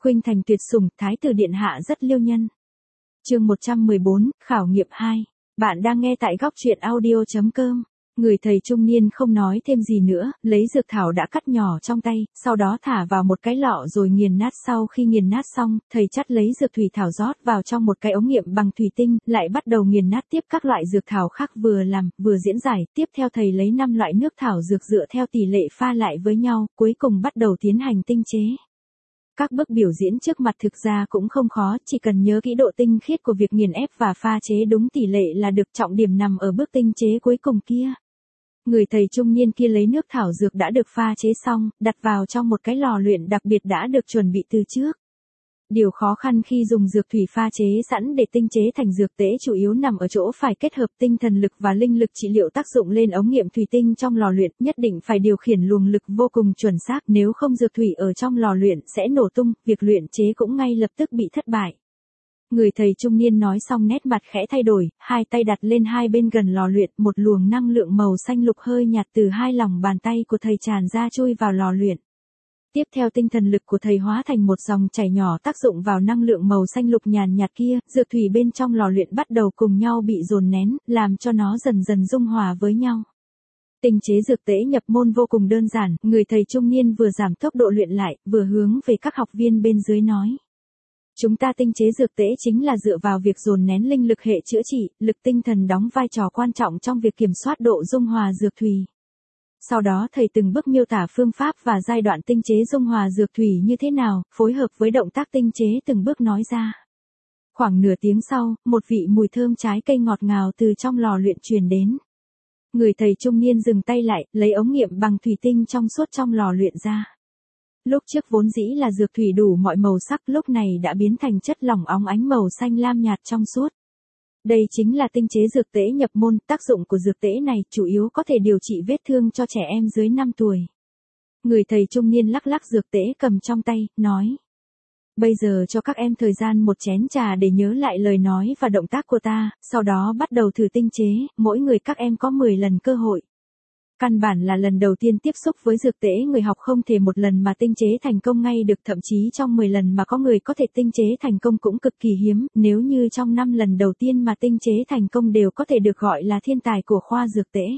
Khuynh thành tuyệt sủng, thái tử điện hạ rất liêu nhân. Chương 114, khảo nghiệm 2. Bạn đang nghe tại góc truyện audio.com. Người thầy trung niên không nói thêm gì nữa, lấy dược thảo đã cắt nhỏ trong tay, sau đó thả vào một cái lọ rồi nghiền nát. Sau khi nghiền nát xong, thầy chắt lấy dược thủy thảo rót vào trong một cái ống nghiệm bằng thủy tinh, lại bắt đầu nghiền nát tiếp các loại dược thảo khác vừa làm, vừa diễn giải. Tiếp theo thầy lấy 5 loại nước thảo dược dựa theo tỷ lệ pha lại với nhau, cuối cùng bắt đầu tiến hành tinh chế. Các bước biểu diễn trước mặt thực ra cũng không khó, chỉ cần nhớ kỹ độ tinh khiết của việc nghiền ép và pha chế đúng tỷ lệ là được, trọng điểm nằm ở bước tinh chế cuối cùng kia. Người thầy trung niên kia lấy nước thảo dược đã được pha chế xong, đặt vào trong một cái lò luyện đặc biệt đã được chuẩn bị từ trước. Điều khó khăn khi dùng dược thủy pha chế sẵn để tinh chế thành dược tễ chủ yếu nằm ở chỗ phải kết hợp tinh thần lực và linh lực trị liệu tác dụng lên ống nghiệm thủy tinh trong lò luyện, nhất định phải điều khiển luồng lực vô cùng chuẩn xác, nếu không dược thủy ở trong lò luyện sẽ nổ tung, việc luyện chế cũng ngay lập tức bị thất bại. Người thầy trung niên nói xong nét mặt khẽ thay đổi, hai tay đặt lên hai bên gần lò luyện, một luồng năng lượng màu xanh lục hơi nhạt từ hai lòng bàn tay của thầy tràn ra chui vào lò luyện. Tiếp theo tinh thần lực của thầy hóa thành một dòng chảy nhỏ tác dụng vào năng lượng màu xanh lục nhàn nhạt kia, dược thủy bên trong lò luyện bắt đầu cùng nhau bị dồn nén, làm cho nó dần dần dung hòa với nhau. Tinh chế dược tễ nhập môn vô cùng đơn giản, người thầy trung niên vừa giảm tốc độ luyện lại, vừa hướng về các học viên bên dưới nói. Chúng ta tinh chế dược tễ chính là dựa vào việc dồn nén linh lực hệ chữa trị, lực tinh thần đóng vai trò quan trọng trong việc kiểm soát độ dung hòa dược thủy. Sau đó thầy từng bước miêu tả phương pháp và giai đoạn tinh chế dung hòa dược thủy như thế nào, phối hợp với động tác tinh chế từng bước nói ra. Khoảng nửa tiếng sau, một vị mùi thơm trái cây ngọt ngào từ trong lò luyện truyền đến. Người thầy trung niên dừng tay lại, lấy ống nghiệm bằng thủy tinh trong suốt trong lò luyện ra. Lúc trước vốn dĩ là dược thủy đủ mọi màu sắc, lúc này đã biến thành chất lỏng óng ánh màu xanh lam nhạt trong suốt. Đây chính là tinh chế dược tễ nhập môn, tác dụng của dược tễ này chủ yếu có thể điều trị vết thương cho trẻ em dưới 5 tuổi. Người thầy trung niên lắc lắc dược tễ cầm trong tay, nói. Bây giờ cho các em thời gian một chén trà để nhớ lại lời nói và động tác của ta, sau đó bắt đầu thử tinh chế, mỗi người các em có 10 lần cơ hội. Căn bản là lần đầu tiên tiếp xúc với dược tễ người học không thể một lần mà tinh chế thành công ngay được, thậm chí trong 10 lần mà có người có thể tinh chế thành công cũng cực kỳ hiếm, nếu như trong 5 lần đầu tiên mà tinh chế thành công đều có thể được gọi là thiên tài của khoa dược tễ.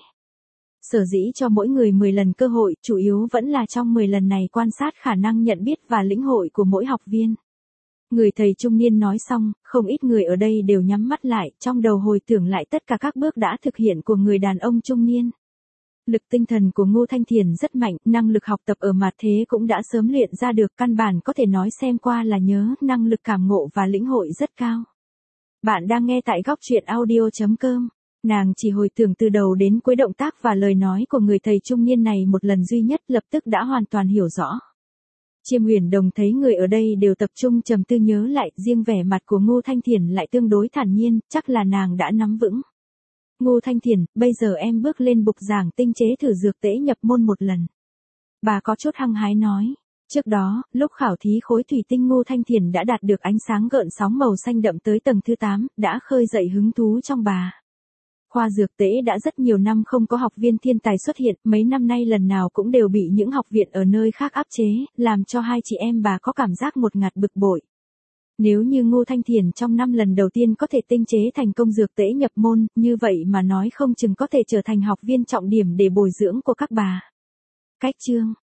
Sở dĩ cho mỗi người 10 lần cơ hội, chủ yếu vẫn là trong 10 lần này quan sát khả năng nhận biết và lĩnh hội của mỗi học viên. Người thầy trung niên nói xong, không ít người ở đây đều nhắm mắt lại, trong đầu hồi tưởng lại tất cả các bước đã thực hiện của người đàn ông trung niên. Lực tinh thần của Ngô Thanh Thiền rất mạnh, năng lực học tập ở mặt thế cũng đã sớm luyện ra được, căn bản có thể nói xem qua là nhớ, năng lực cảm ngộ và lĩnh hội rất cao. Bạn đang nghe tại góc truyện audio.com. Nàng chỉ hồi tưởng từ đầu đến cuối động tác và lời nói của người thầy trung niên này một lần duy nhất, lập tức đã hoàn toàn hiểu rõ. Chiêm Huyền Đồng thấy người ở đây đều tập trung trầm tư nhớ lại, riêng vẻ mặt của Ngô Thanh Thiền lại tương đối thản nhiên, chắc là nàng đã nắm vững. Ngô Thanh Thiền, bây giờ em bước lên bục giảng tinh chế thử dược tễ nhập môn một lần. Bà có chút hăng hái nói. Trước đó, lúc khảo thí khối thủy tinh Ngô Thanh Thiền đã đạt được ánh sáng gợn sóng màu xanh đậm tới tầng thứ 8, đã khơi dậy hứng thú trong bà. Khoa dược tễ đã rất nhiều năm không có học viên thiên tài xuất hiện, mấy năm nay lần nào cũng đều bị những học viện ở nơi khác áp chế, làm cho hai chị em bà có cảm giác một ngạt bực bội. Nếu như Ngô Thanh Thiền trong 5 lần đầu tiên có thể tinh chế thành công dược tễ nhập môn, như vậy mà nói không chừng có thể trở thành học viên trọng điểm để bồi dưỡng của các bà. Cách chương